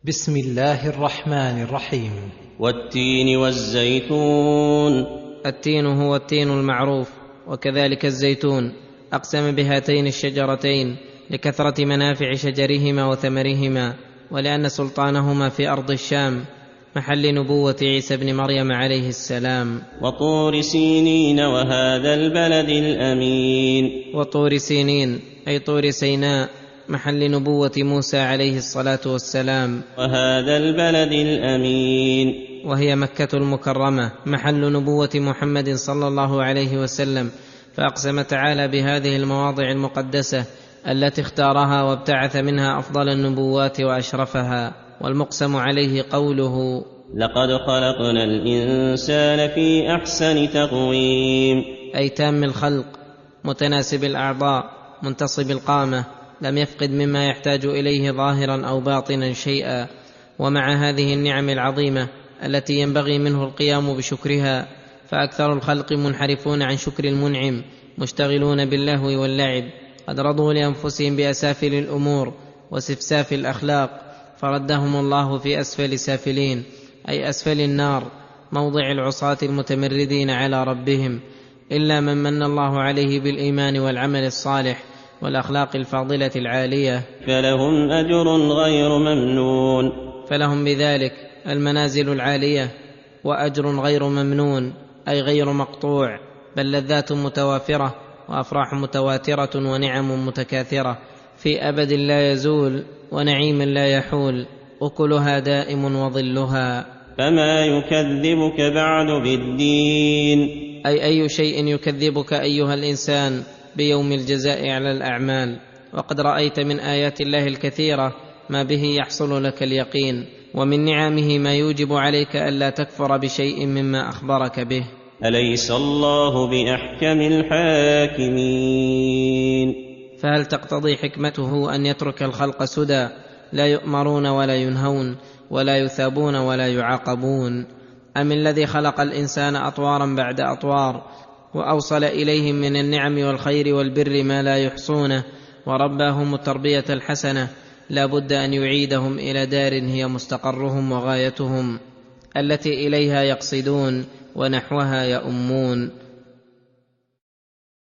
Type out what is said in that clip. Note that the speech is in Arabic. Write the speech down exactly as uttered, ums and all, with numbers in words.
بسم الله الرحمن الرحيم. والتين والزيتون. التين هو التين المعروف، وكذلك الزيتون. أقسم بهاتين الشجرتين لكثرة منافع شجرهما وثمرهما، ولأن سلطانهما في أرض الشام محل نبوة عيسى بن مريم عليه السلام. وطور سينين وهذا البلد الأمين. وطور سينين أي طور سيناء محل نبوة موسى عليه الصلاة والسلام. وهذا البلد الأمين وهي مكة المكرمة محل نبوة محمد صلى الله عليه وسلم. فأقسم تعالى بهذه المواضع المقدسة التي اختارها وابتعث منها أفضل النبوات وأشرفها. والمقسم عليه قوله: لقد خلقنا الإنسان في أحسن تقويم، أي تام الخلق، متناسب الأعضاء، منتصب القامة، لم يفقد مما يحتاج إليه ظاهرا أو باطنا شيئا. ومع هذه النعم العظيمة التي ينبغي منه القيام بشكرها، فأكثر الخلق منحرفون عن شكر المنعم، مشتغلون باللهو واللعب، قد رضوا لأنفسهم بأسافل الأمور وسفساف الأخلاق، فردهم الله في أسفل سافلين، أي أسفل النار، موضع العصاة المتمردين على ربهم، إلا من من الله عليه بالإيمان والعمل الصالح والأخلاق الفاضلة العالية، فلهم أجر غير ممنون. فلهم بذلك المنازل العالية وأجر غير ممنون، أي غير مقطوع، بل لذات متوافرة وأفراح متواترة ونعم متكاثرة في أبد لا يزول ونعيم لا يحول، أكلها دائم وظلها. فما يكذبك بعد بالدين، أي أي شيء يكذبك أيها الإنسان بيوم الجزاء على الأعمال. وقد رأيت من آيات الله الكثيرة ما به يحصل لك اليقين، ومن نعمه ما يوجب عليك ألا تكفر بشيء مما أخبرك به. أليس الله بأحكم الحاكمين؟ فهل تقتضي حكمته أن يترك الخلق سدى، لا يؤمرون ولا ينهون ولا يثابون ولا يعاقبون؟ أم الذي خلق الإنسان أطوارا بعد أطوار، وأوصل إليهم من النعم والخير والبر ما لا يحصونه، ورباهم التربية الحسنة، لا بد أن يعيدهم إلى دار هي مستقرهم وغايتهم، التي إليها يقصدون ونحوها يؤمون.